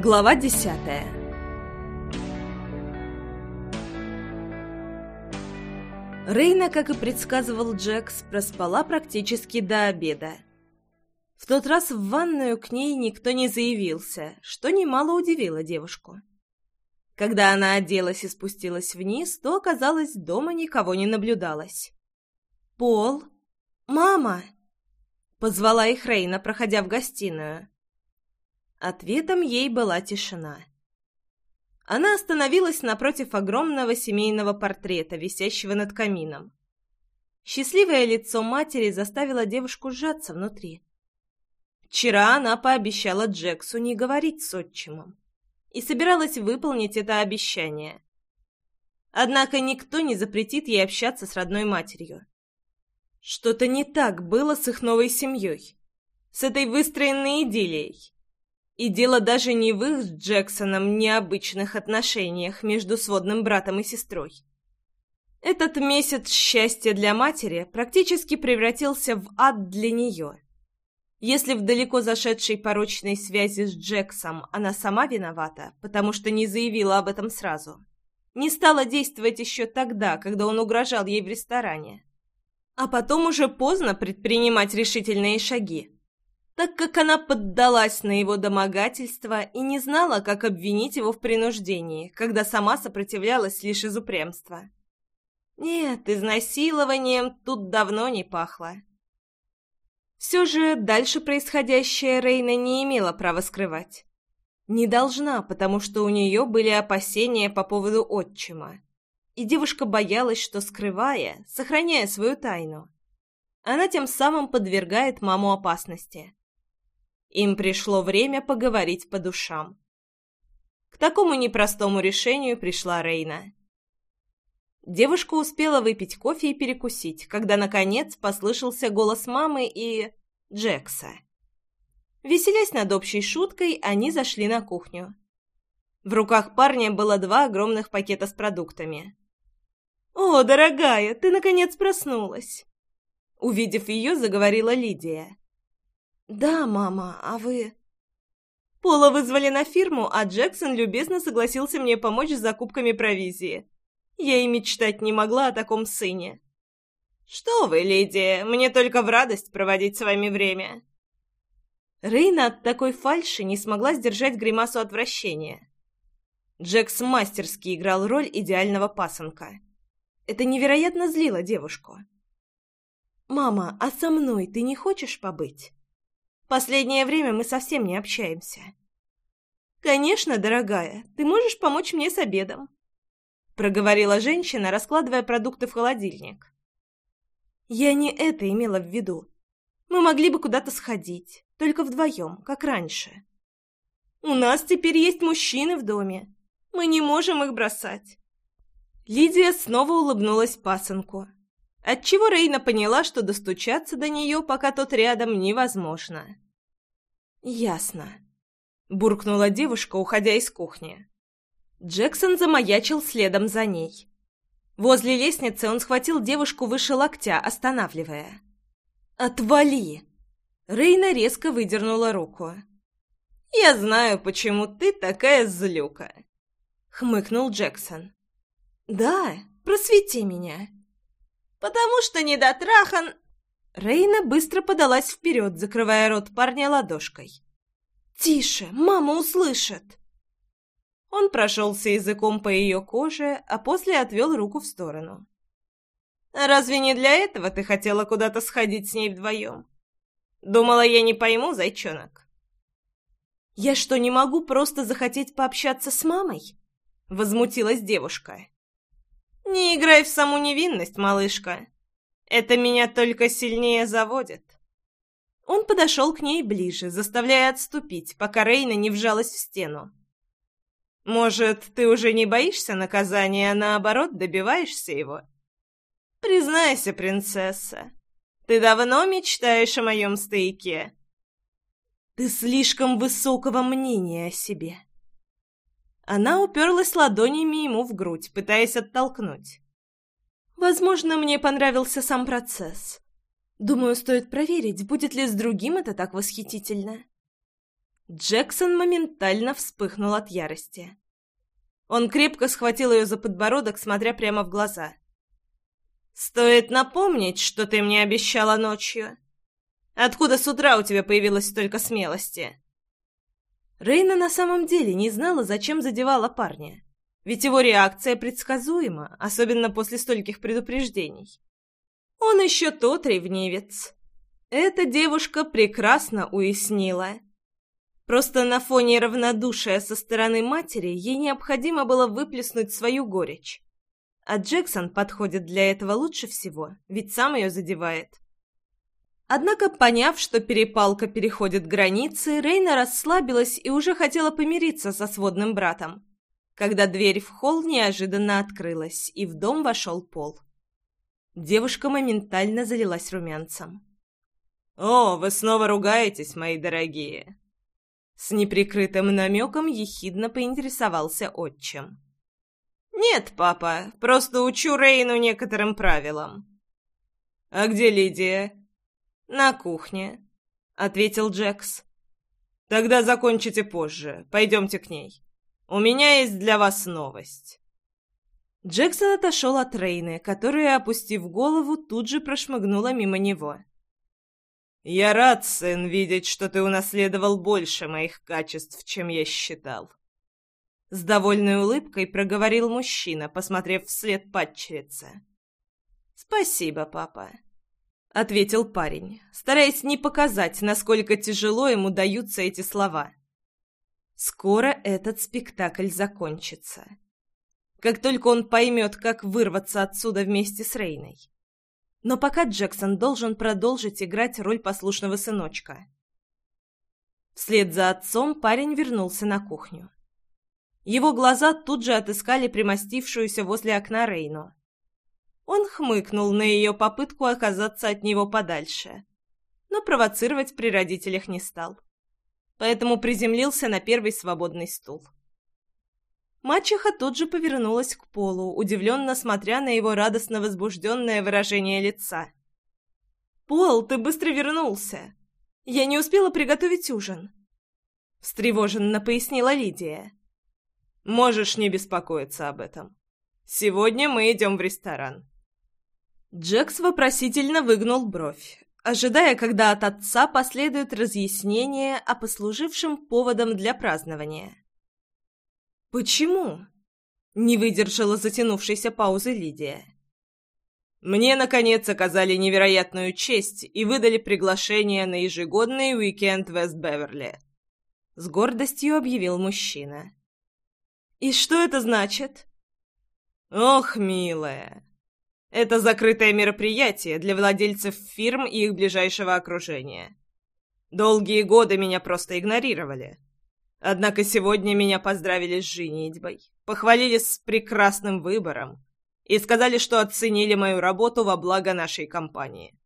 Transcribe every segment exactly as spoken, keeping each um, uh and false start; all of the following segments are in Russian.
Глава десятая. Рейна, как и предсказывал Джекс, проспала практически до обеда. В тот раз в ванную к ней никто не заявился, что немало удивило девушку. Когда она оделась и спустилась вниз, то, оказалось, дома никого не наблюдалось. «Пол? Мама!» — позвала их Рейна, проходя в гостиную. Ответом ей была тишина. Она остановилась напротив огромного семейного портрета, висящего над камином. Счастливое лицо матери заставило девушку сжаться внутри. Вчера она пообещала Джексу не говорить с отчимом и собиралась выполнить это обещание. Однако никто не запретит ей общаться с родной матерью. Что-то не так было с их новой семьей, с этой выстроенной идиллией. И дело даже не в их с Джексоном необычных отношениях между сводным братом и сестрой. Этот месяц счастья для матери практически превратился в ад для нее. Если в далеко зашедшей порочной связи с Джексом она сама виновата, потому что не заявила об этом сразу, не стала действовать еще тогда, когда он угрожал ей в ресторане, а потом уже поздно предпринимать решительные шаги, так как она поддалась на его домогательство и не знала, как обвинить его в принуждении, когда сама сопротивлялась лишь из упрямства. Нет, изнасилованием тут давно не пахло. Все же дальше происходящее Рейна не имела права скрывать. Не должна, потому что у нее были опасения по поводу отчима, и девушка боялась, что, скрывая, сохраняя свою тайну, она тем самым подвергает маму опасности. Им пришло время поговорить по душам. К такому непростому решению пришла Рейна. Девушка успела выпить кофе и перекусить, когда, наконец, послышался голос мамы и Джекса. Веселясь над общей шуткой, они зашли на кухню. В руках парня было два огромных пакета с продуктами. «О, дорогая, ты, наконец, проснулась!» Увидев ее, заговорила Лидия. «Да, мама, а вы...» Пола вызвали на фирму, а Джексон любезно согласился мне помочь с закупками провизии. Я и мечтать не могла о таком сыне. «Что вы, Лидия, мне только в радость проводить с вами время». Рейна от такой фальши не смогла сдержать гримасу отвращения. Джекс мастерски играл роль идеального пасынка. Это невероятно злило девушку. «Мама, а со мной ты не хочешь побыть? Последнее время мы совсем не общаемся». «Конечно, дорогая, ты можешь помочь мне с обедом», — проговорила женщина, раскладывая продукты в холодильник. «Я не это имела в виду. Мы могли бы куда-то сходить, только вдвоем, как раньше. У нас теперь есть мужчины в доме. Мы не можем их бросать». Лидия снова улыбнулась пасынку, отчего Рейна поняла, что достучаться до нее, пока тот рядом, невозможно. «Ясно», — буркнула девушка, уходя из кухни. Джексон замаячил следом за ней. Возле лестницы он схватил девушку выше локтя, останавливая. «Отвали!» Рейна резко выдернула руку. «Я знаю, почему ты такая злюка», — хмыкнул Джексон. «Да, просвети меня». «Потому что недотрахан...» Рейна быстро подалась вперед, закрывая рот парня ладошкой. «Тише, мама услышит!» Он прошелся языком по ее коже, а после отвел руку в сторону. «Разве не для этого ты хотела куда-то сходить с ней вдвоем? Думала, я не пойму, зайчонок?» «Я что, не могу просто захотеть пообщаться с мамой?» — возмутилась девушка. «Не играй в саму невинность, малышка. Это меня только сильнее заводит». Он подошел к ней ближе, заставляя отступить, пока Рейна не вжалась в стену. «Может, ты уже не боишься наказания, а наоборот добиваешься его? Признайся, принцесса, ты давно мечтаешь о моем стояке?» «Ты слишком высокого мнения о себе». Она уперлась ладонями ему в грудь, пытаясь оттолкнуть. «Возможно, мне понравился сам процесс. Думаю, стоит проверить, будет ли с другим это так восхитительно». Джексон моментально вспыхнул от ярости. Он крепко схватил ее за подбородок, смотря прямо в глаза. «Стоит напомнить, что ты мне обещала ночью. Откуда с утра у тебя появилось столько смелости?» Рейна на самом деле не знала, зачем задевала парня. Ведь его реакция предсказуема, особенно после стольких предупреждений. Он еще тот ревнивец. Эта девушка прекрасно уяснила. Просто на фоне равнодушия со стороны матери ей необходимо было выплеснуть свою горечь. А Джексон подходит для этого лучше всего, ведь сам ее задевает. Однако, поняв, что перепалка переходит границы, Рейна расслабилась и уже хотела помириться со сводным братом, когда дверь в холл неожиданно открылась, и в дом вошел Пол. Девушка моментально залилась румянцем. «О, вы снова ругаетесь, мои дорогие!» С неприкрытым намеком ехидно поинтересовался отчим. «Нет, папа, просто учу Рейну некоторым правилам». «А где Лидия?» «На кухне», — ответил Джекс. «Тогда закончите позже. Пойдемте к ней. У меня есть для вас новость». Джексон отошел от Рейны, которая, опустив голову, тут же прошмыгнула мимо него. «Я рад, сын, видеть, что ты унаследовал больше моих качеств, чем я считал». С довольной улыбкой проговорил мужчина, посмотрев вслед падчерице. «Спасибо, папа», — ответил парень, стараясь не показать, насколько тяжело ему даются эти слова. Скоро этот спектакль закончится. Как только он поймет, как вырваться отсюда вместе с Рейной. Но пока Джексон должен продолжить играть роль послушного сыночка. Вслед за отцом парень вернулся на кухню. Его глаза тут же отыскали примостившуюся возле окна Рейну. Он хмыкнул на ее попытку оказаться от него подальше, но провоцировать при родителях не стал. Поэтому приземлился на первый свободный стул. Мачеха тут же повернулась к Полу, удивленно смотря на его радостно возбужденное выражение лица. «Пол, ты быстро вернулся! Я не успела приготовить ужин!» Встревоженно пояснила Лидия. «Можешь не беспокоиться об этом. Сегодня мы идем в ресторан». Джекс вопросительно выгнул бровь, ожидая, когда от отца последует разъяснение о послужившем поводом для празднования. «Почему?» — не выдержала затянувшейся паузы Лидия. «Мне, наконец, оказали невероятную честь и выдали приглашение на ежегодный уикенд в Вест-Беверли», — с гордостью объявил мужчина. «И что это значит?» «Ох, милая, это закрытое мероприятие для владельцев фирм и их ближайшего окружения. Долгие годы меня просто игнорировали. Однако сегодня меня поздравили с женитьбой, похвалили с прекрасным выбором и сказали, что оценили мою работу во благо нашей компании.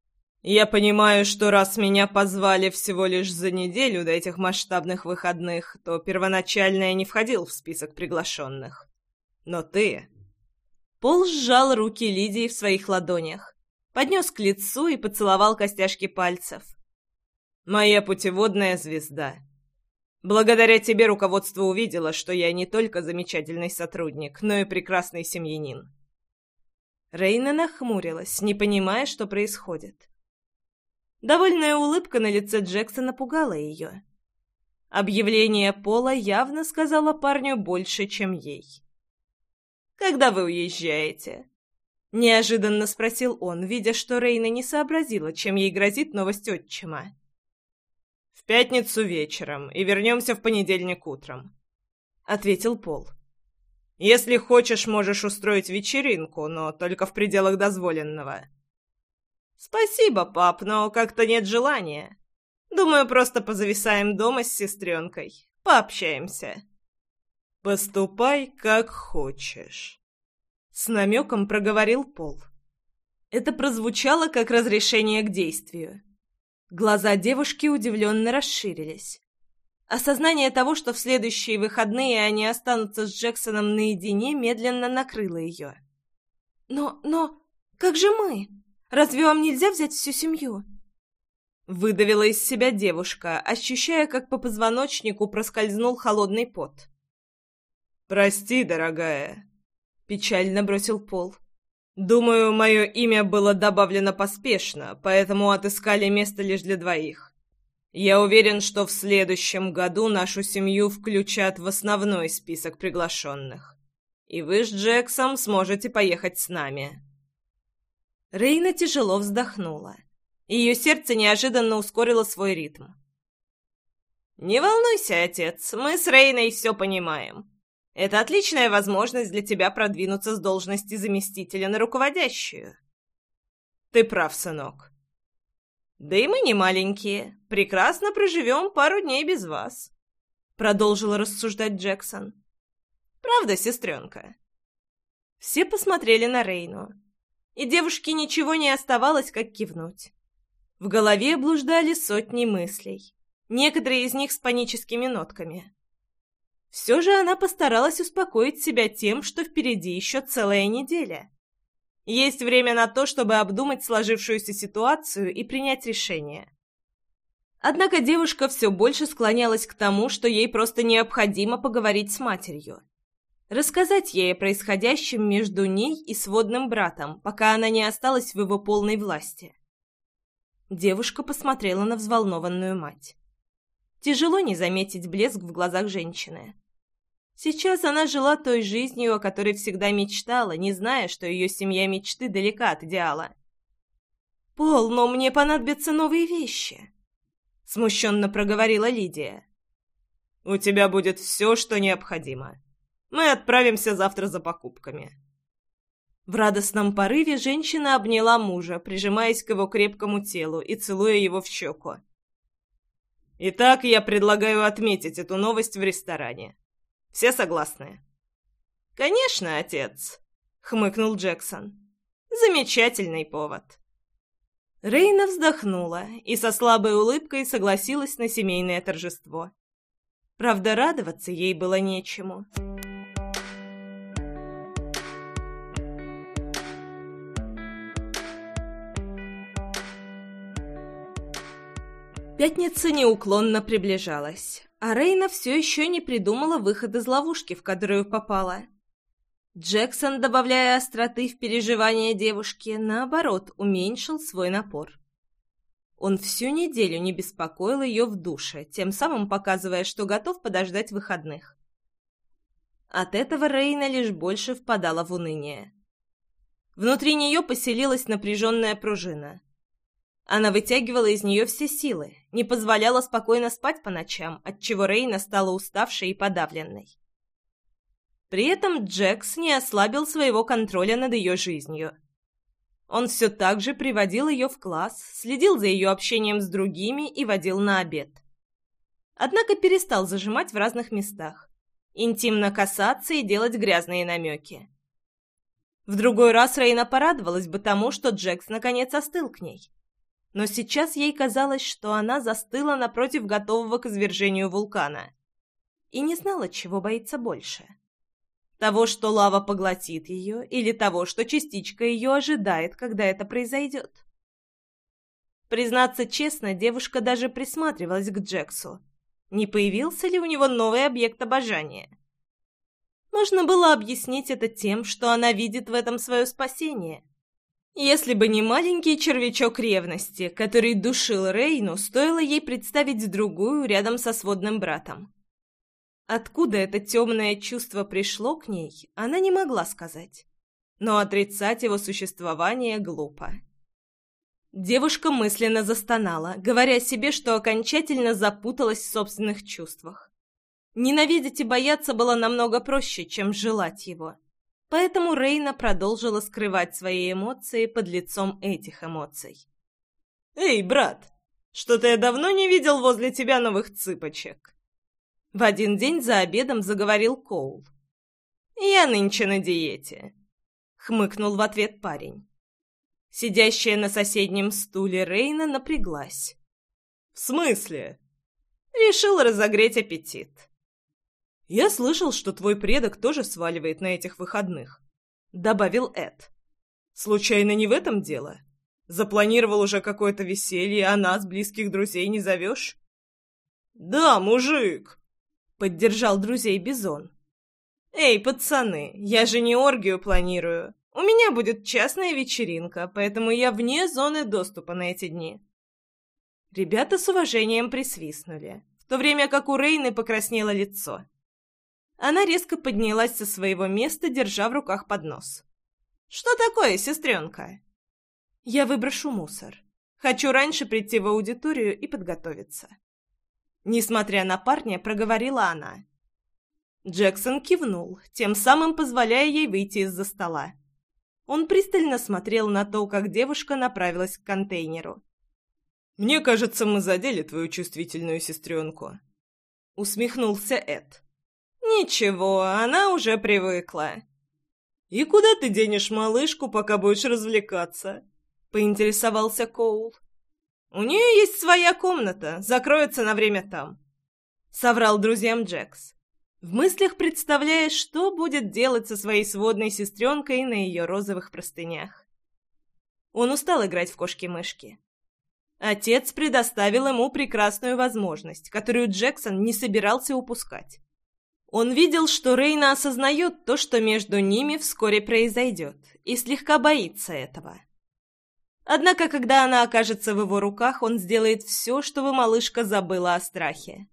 Я понимаю, что раз меня позвали всего лишь за неделю до этих масштабных выходных, то первоначально я не входил в список приглашенных. Но ты...» Пол сжал руки Лидии в своих ладонях, поднес к лицу и поцеловал костяшки пальцев. «Моя путеводная звезда. Благодаря тебе руководство увидело, что я не только замечательный сотрудник, но и прекрасный семьянин». Рейна нахмурилась, не понимая, что происходит. Довольная улыбка на лице Джексона пугала ее. Объявление Пола явно сказала парню больше, чем ей. «Когда вы уезжаете?» — неожиданно спросил он, видя, что Рейна не сообразила, чем ей грозит новость отчима. «В пятницу вечером и вернемся в понедельник утром», — ответил Пол. «Если хочешь, можешь устроить вечеринку, но только в пределах дозволенного». «Спасибо, пап, но как-то нет желания. Думаю, просто позависаем дома с сестренкой, пообщаемся». «Поступай, как хочешь», — с намеком проговорил Пол. Это прозвучало как разрешение к действию. Глаза девушки удивленно расширились. Осознание того, что в следующие выходные они останутся с Джексоном наедине, медленно накрыло ее. «Но, но, как же мы? Разве вам нельзя взять всю семью?» Выдавила из себя девушка, ощущая, как по позвоночнику проскользнул холодный пот. «Прости, дорогая», — печально бросил Пол. «Думаю, мое имя было добавлено поспешно, поэтому отыскали место лишь для двоих. Я уверен, что в следующем году нашу семью включат в основной список приглашенных. И вы с Джексом сможете поехать с нами». Рейна тяжело вздохнула. Ее сердце неожиданно ускорило свой ритм. «Не волнуйся, отец, мы с Рейной все понимаем. Это отличная возможность для тебя продвинуться с должности заместителя на руководящую». «Ты прав, сынок. Да и мы не маленькие, прекрасно проживем пару дней без вас», — продолжил рассуждать Джексон. «Правда, сестренка?» Все посмотрели на Рейну, и девушке ничего не оставалось, как кивнуть. В голове блуждали сотни мыслей, некоторые из них с паническими нотками. Все же она постаралась успокоить себя тем, что впереди еще целая неделя. Есть время на то, чтобы обдумать сложившуюся ситуацию и принять решение. Однако девушка все больше склонялась к тому, что ей просто необходимо поговорить с матерью. Рассказать ей о происходящем между ней и сводным братом, пока она не осталась в его полной власти. Девушка посмотрела на взволнованную мать. Тяжело не заметить блеск в глазах женщины. Сейчас она жила той жизнью, о которой всегда мечтала, не зная, что ее семья мечты далека от идеала. «Пол, но мне понадобятся новые вещи», — смущенно проговорила Лидия. «У тебя будет все, что необходимо. Мы отправимся завтра за покупками». В радостном порыве женщина обняла мужа, прижимаясь к его крепкому телу и целуя его в щеку. «Итак, я предлагаю отметить эту новость в ресторане. Все согласны?» «Конечно, отец», — хмыкнул Джексон. «Замечательный повод». Рейна вздохнула и со слабой улыбкой согласилась на семейное торжество. Правда, радоваться ей было нечему. Пятница неуклонно приближалась, а Рейна все еще не придумала выход из ловушки, в которую попала. Джексон, добавляя остроты в переживания девушки, наоборот, уменьшил свой напор. Он всю неделю не беспокоил ее в душе, тем самым показывая, что готов подождать выходных. От этого Рейна лишь больше впадала в уныние. Внутри нее поселилась напряженная пружина. Она вытягивала из нее все силы, не позволяла спокойно спать по ночам, отчего Рейна стала уставшей и подавленной. При этом Джекс не ослабил своего контроля над ее жизнью. Он все так же приводил ее в класс, следил за ее общением с другими и водил на обед. Однако перестал зажимать в разных местах, интимно касаться и делать грязные намеки. В другой раз Рейна порадовалась бы тому, что Джекс наконец остыл к ней. Но сейчас ей казалось, что она застыла напротив готового к извержению вулкана и не знала, чего боится больше. Того, что лава поглотит ее, или того, что частичка ее ожидает, когда это произойдет. Признаться честно, девушка даже присматривалась к Джексу. Не появился ли у него новый объект обожания? Можно было объяснить это тем, что она видит в этом свое спасение. Если бы не маленький червячок ревности, который душил Рейну, стоило ей представить другую рядом со сводным братом. Откуда это темное чувство пришло к ней, она не могла сказать. Но отрицать его существование глупо. Девушка мысленно застонала, говоря себе, что окончательно запуталась в собственных чувствах. Ненавидеть и бояться было намного проще, чем желать его. Поэтому Рейна продолжила скрывать свои эмоции под лицом этих эмоций. «Эй, брат, что-то я давно не видел возле тебя новых цыпочек». В один день за обедом заговорил Коул. «Я нынче на диете», — хмыкнул в ответ парень. Сидящая на соседнем стуле Рейна напряглась. «В смысле?» «Решил разогреть аппетит». «Я слышал, что твой предок тоже сваливает на этих выходных», — добавил Эд. «Случайно не в этом дело? Запланировал уже какое-то веселье, а нас, близких друзей, не зовешь?» «Да, мужик!» — поддержал друзей Бизон. «Эй, пацаны, я же не оргию планирую. У меня будет частная вечеринка, поэтому я вне зоны доступа на эти дни». Ребята с уважением присвистнули, в то время как у Рейны покраснело лицо. Она резко поднялась со своего места, держа в руках поднос. «Что такое, сестренка?» «Я выброшу мусор. Хочу раньше прийти в аудиторию и подготовиться». Несмотря на парня, проговорила она. Джексон кивнул, тем самым позволяя ей выйти из-за стола. Он пристально смотрел на то, как девушка направилась к контейнеру. «Мне кажется, мы задели твою чувствительную сестренку», — усмехнулся Эд. «Ничего, она уже привыкла». «И куда ты денешь малышку, пока будешь развлекаться?» — поинтересовался Коул. «У нее есть своя комната, закроется на время там», — соврал друзьям Джекс, в мыслях представляя, что будет делать со своей сводной сестренкой на ее розовых простынях. Он устал играть в кошки-мышки. Отец предоставил ему прекрасную возможность, которую Джексон не собирался упускать. Он видел, что Рейна осознает то, что между ними вскоре произойдет, и слегка боится этого. Однако, когда она окажется в его руках, он сделает все, чтобы малышка забыла о страхе.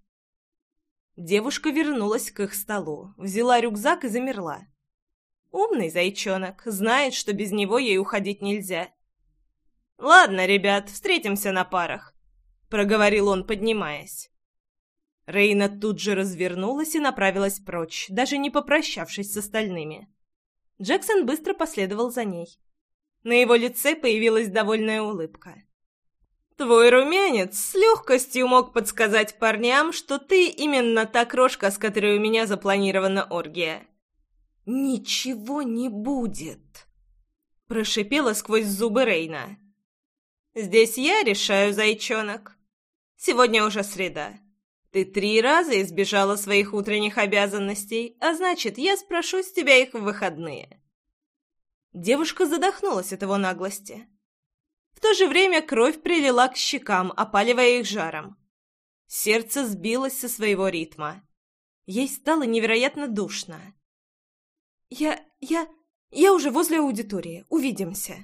Девушка вернулась к их столу, взяла рюкзак и замерла. Умный зайчонок, знает, что без него ей уходить нельзя. «Ладно, ребят, встретимся на парах», — проговорил он, поднимаясь. Рейна тут же развернулась и направилась прочь, даже не попрощавшись с остальными. Джексон быстро последовал за ней. На его лице появилась довольная улыбка. «Твой румянец с легкостью мог подсказать парням, что ты именно та крошка, с которой у меня запланирована оргия». «Ничего не будет», — прошипела сквозь зубы Рейна. «Здесь я решаю, зайчонок. Сегодня уже среда. Ты три раза избежала своих утренних обязанностей, а значит, я спрошу с тебя их в выходные». Девушка задохнулась от его наглости. В то же время кровь прилила к щекам, опаливая их жаром. Сердце сбилось со своего ритма. Ей стало невероятно душно. «Я... я... я уже возле аудитории. Увидимся».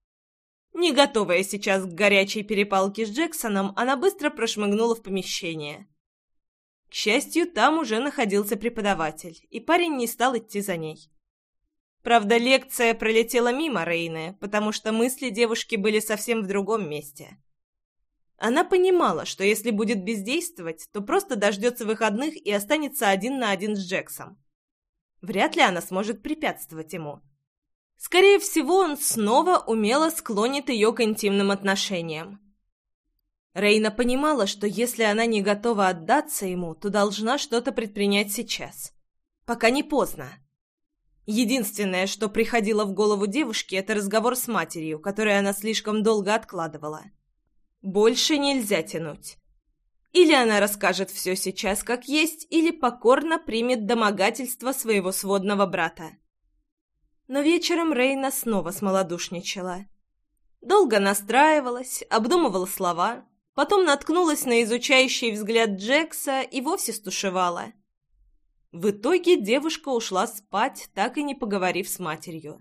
Не готовая сейчас к горячей перепалке с Джексоном, она быстро прошмыгнула в помещение. К счастью, там уже находился преподаватель, и парень не стал идти за ней. Правда, лекция пролетела мимо Рейны, потому что мысли девушки были совсем в другом месте. Она понимала, что если будет бездействовать, то просто дождется выходных и останется один на один с Джексом. Вряд ли она сможет препятствовать ему. Скорее всего, он снова умело склонит ее к интимным отношениям. Рейна понимала, что если она не готова отдаться ему, то должна что-то предпринять сейчас. Пока не поздно. Единственное, что приходило в голову девушки, это разговор с матерью, который она слишком долго откладывала. Больше нельзя тянуть. Или она расскажет все сейчас как есть, или покорно примет домогательство своего сводного брата. Но вечером Рейна снова смолодушничала. Долго настраивалась, обдумывала слова, потом наткнулась на изучающий взгляд Джекса и вовсе стушевала. В итоге девушка ушла спать, так и не поговорив с матерью.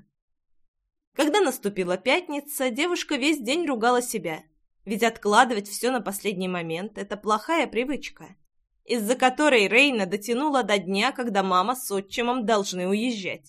Когда наступила пятница, девушка весь день ругала себя, ведь откладывать все на последний момент – это плохая привычка, из-за которой Рейна дотянула до дня, когда мама с отчимом должны уезжать.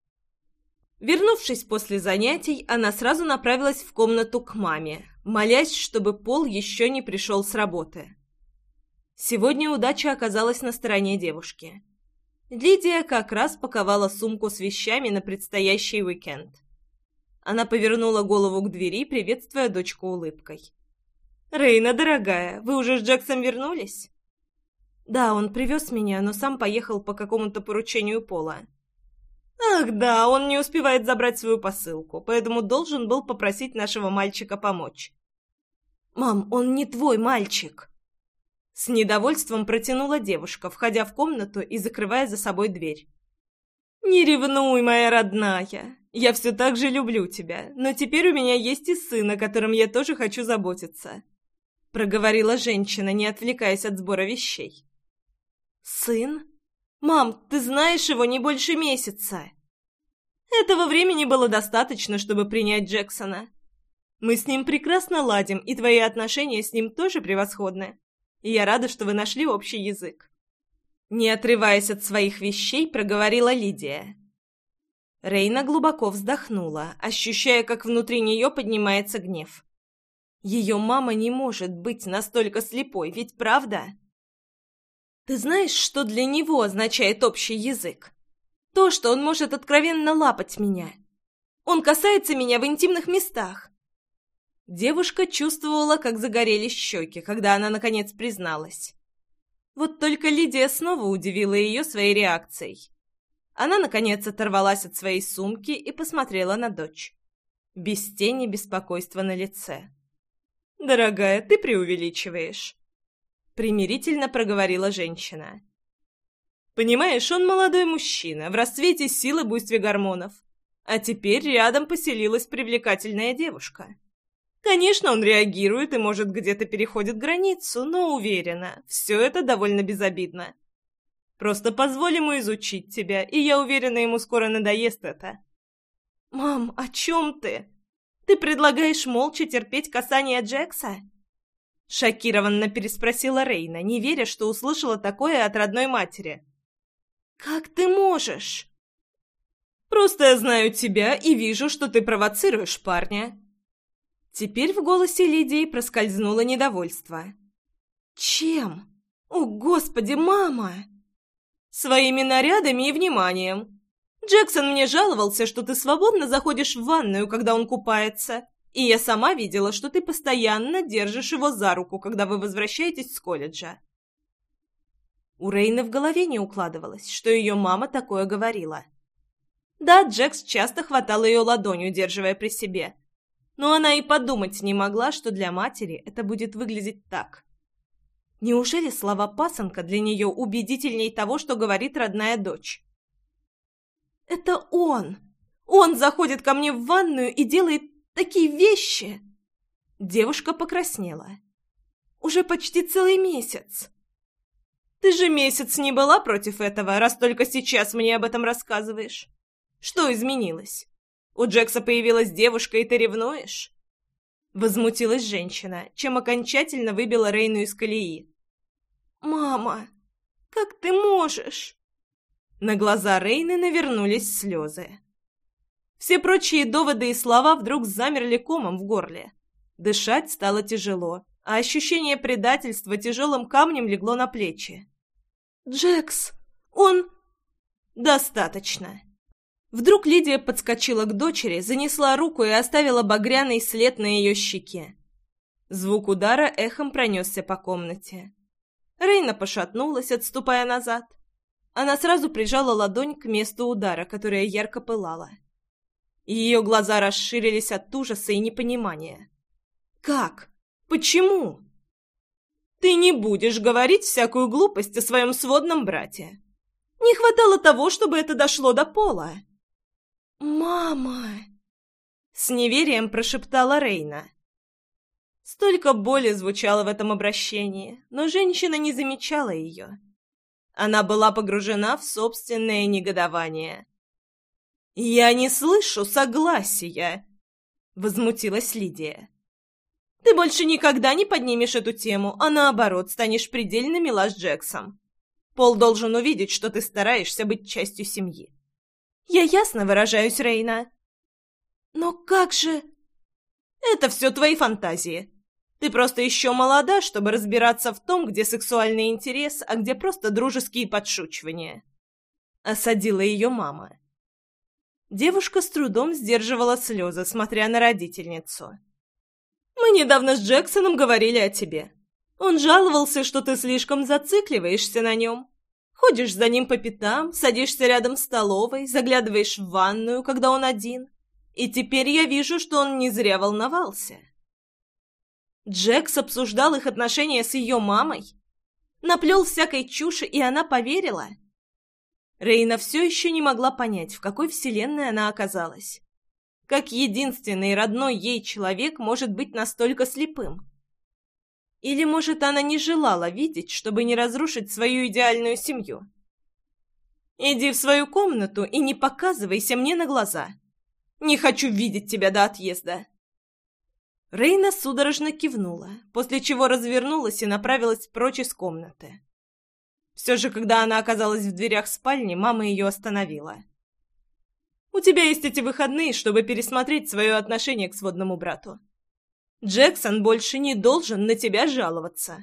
Вернувшись после занятий, она сразу направилась в комнату к маме, молясь, чтобы Пол еще не пришел с работы. Сегодня удача оказалась на стороне девушки. Лидия как раз паковала сумку с вещами на предстоящий уикенд. Она повернула голову к двери, приветствуя дочку улыбкой. «Рейна, дорогая, вы уже с Джексом вернулись?» «Да, он привез меня, но сам поехал по какому-то поручению Пола». «Ах да, он не успевает забрать свою посылку, поэтому должен был попросить нашего мальчика помочь». «Мам, он не твой мальчик!» С недовольством протянула девушка, входя в комнату и закрывая за собой дверь. «Не ревнуй, моя родная! Я все так же люблю тебя, но теперь у меня есть и сын, о котором я тоже хочу заботиться», — проговорила женщина, не отвлекаясь от сбора вещей. «Сын? Мам, ты знаешь его не больше месяца». «Этого времени было достаточно, чтобы принять Джексона. Мы с ним прекрасно ладим, и твои отношения с ним тоже превосходны. И я рада, что вы нашли общий язык». Не отрываясь от своих вещей, проговорила Лидия. Рейна глубоко вздохнула, ощущая, как внутри нее поднимается гнев. Ее мама не может быть настолько слепой, ведь правда? «Ты знаешь, что для него означает общий язык? То, что он может откровенно лапать меня. Он касается меня в интимных местах». Девушка чувствовала, как загорелись щеки, когда она, наконец, призналась. Вот только Лидия снова удивила ее своей реакцией. Она, наконец, оторвалась от своей сумки и посмотрела на дочь. Без тени беспокойства на лице. «Дорогая, ты преувеличиваешь», — примирительно проговорила женщина. «Понимаешь, он молодой мужчина, в расцвете сил и буйстве гормонов. А теперь рядом поселилась привлекательная девушка. Конечно, он реагирует и, может, где-то переходит границу, но уверена, все это довольно безобидно. Просто позволь ему изучить тебя, и я уверена, ему скоро надоест это». «Мам, о чем ты? Ты предлагаешь молча терпеть касание Джекса?» Шокированно переспросила Рейна, не веря, что услышала такое от родной матери. «Как ты можешь?» «Просто я знаю тебя и вижу, что ты провоцируешь парня». Теперь в голосе Лидии проскользнуло недовольство. «Чем? О, Господи, мама!» «Своими нарядами и вниманием. Джексон мне жаловался, что ты свободно заходишь в ванную, когда он купается, и я сама видела, что ты постоянно держишь его за руку, когда вы возвращаетесь с колледжа». У Рейны в голове не укладывалось, что ее мама такое говорила. Да, Джекс часто хватал ее ладонью, удерживая при себе, но она и подумать не могла, что для матери это будет выглядеть так. Неужели слова пасынка для нее убедительней того, что говорит родная дочь? «Это он! Он заходит ко мне в ванную и делает такие вещи!» Девушка покраснела. «Уже почти целый месяц!» «Ты же месяц не была против этого, раз только сейчас мне об этом рассказываешь. Что изменилось? У Джекса появилась девушка, и ты ревнуешь?» Возмутилась женщина, чем окончательно выбила Рейну из колеи. «Мама, как ты можешь?» На глаза Рейны навернулись слезы. Все прочие доводы и слова вдруг замерли комом в горле. Дышать стало тяжело, а ощущение предательства тяжелым камнем легло на плечи. «Джекс, он...» «Достаточно». Вдруг Лидия подскочила к дочери, занесла руку и оставила багряный след на ее щеке. Звук удара эхом пронесся по комнате. Рейна пошатнулась, отступая назад. Она сразу прижала ладонь к месту удара, которое ярко пылало. Ее глаза расширились от ужаса и непонимания. «Как? Почему?» «Ты не будешь говорить всякую глупость о своем сводном брате. Не хватало того, чтобы это дошло до пола». «Мама!» — с неверием прошептала Рейна. Столько боли звучало в этом обращении, но женщина не замечала ее. Она была погружена в собственное негодование. «Я не слышу согласия!» — возмутилась Лидия. «Ты больше никогда не поднимешь эту тему, а наоборот станешь предельно мила с Джексом. Пол должен увидеть, что ты стараешься быть частью семьи. Я ясно выражаюсь, Рейна?» «Но как же...» «Это все твои фантазии. Ты просто еще молода, чтобы разбираться в том, где сексуальный интерес, а где просто дружеские подшучивания», — осадила ее мама. Девушка с трудом сдерживала слезы, смотря на родительницу. «Мы недавно с Джексоном говорили о тебе. Он жаловался, что ты слишком зацикливаешься на нем. Ходишь за ним по пятам, садишься рядом в столовой, заглядываешь в ванную, когда он один. И теперь я вижу, что он не зря волновался». Джекс обсуждал их отношения с ее мамой? Наплел всякой чуши, и она поверила? Рейна все еще не могла понять, в какой вселенной она оказалась. Как единственный родной ей человек может быть настолько слепым? Или, может, она не желала видеть, чтобы не разрушить свою идеальную семью? «Иди в свою комнату и не показывайся мне на глаза. Не хочу видеть тебя до отъезда». Рейна судорожно кивнула, после чего развернулась и направилась прочь из комнаты. Все же, когда она оказалась в дверях спальни, мама ее остановила. «У тебя есть эти выходные, чтобы пересмотреть свое отношение к сводному брату. Джексон больше не должен на тебя жаловаться.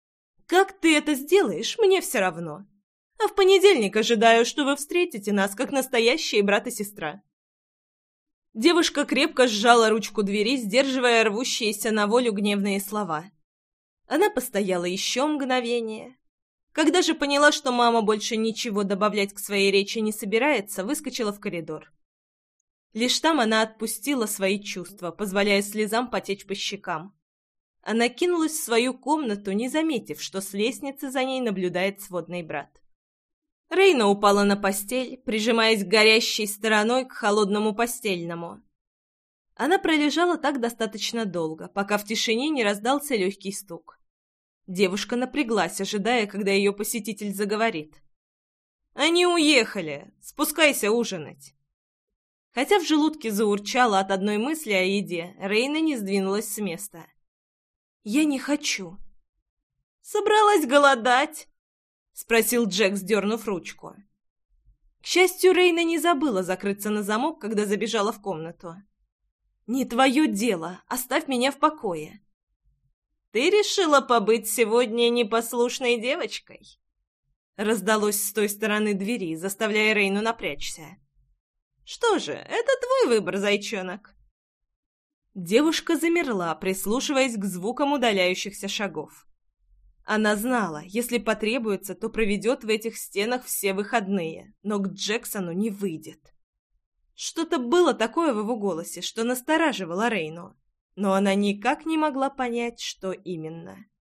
Как ты это сделаешь, мне все равно. А в понедельник ожидаю, что вы встретите нас, как настоящие брат и сестра». Девушка крепко сжала ручку двери, сдерживая рвущиеся на волю гневные слова. Она постояла еще мгновение. Когда же поняла, что мама больше ничего добавлять к своей речи не собирается, выскочила в коридор. Лишь там она отпустила свои чувства, позволяя слезам потечь по щекам. Она кинулась в свою комнату, не заметив, что с лестницы за ней наблюдает сводный брат. Рейна упала на постель, прижимаясь горящей стороной к холодному постельному. Она пролежала так достаточно долго, пока в тишине не раздался легкий стук. Девушка напряглась, ожидая, когда ее посетитель заговорит. «Они уехали! Спускайся ужинать!» Хотя в желудке заурчало от одной мысли о еде, Рейна не сдвинулась с места. «Я не хочу». «Собралась голодать?» — спросил Джек, сдернув ручку. К счастью, Рейна не забыла закрыться на замок, когда забежала в комнату. «Не твое дело, оставь меня в покое». «Ты решила побыть сегодня непослушной девочкой?» Раздалось с той стороны двери, заставляя Рейну напрячься. «Что же, это твой выбор, зайчонок». Девушка замерла, прислушиваясь к звукам удаляющихся шагов. Она знала, если потребуется, то проведет в этих стенах все выходные, но к Джексону не выйдет. Что-то было такое в его голосе, что настораживало Рейну, но она никак не могла понять, что именно.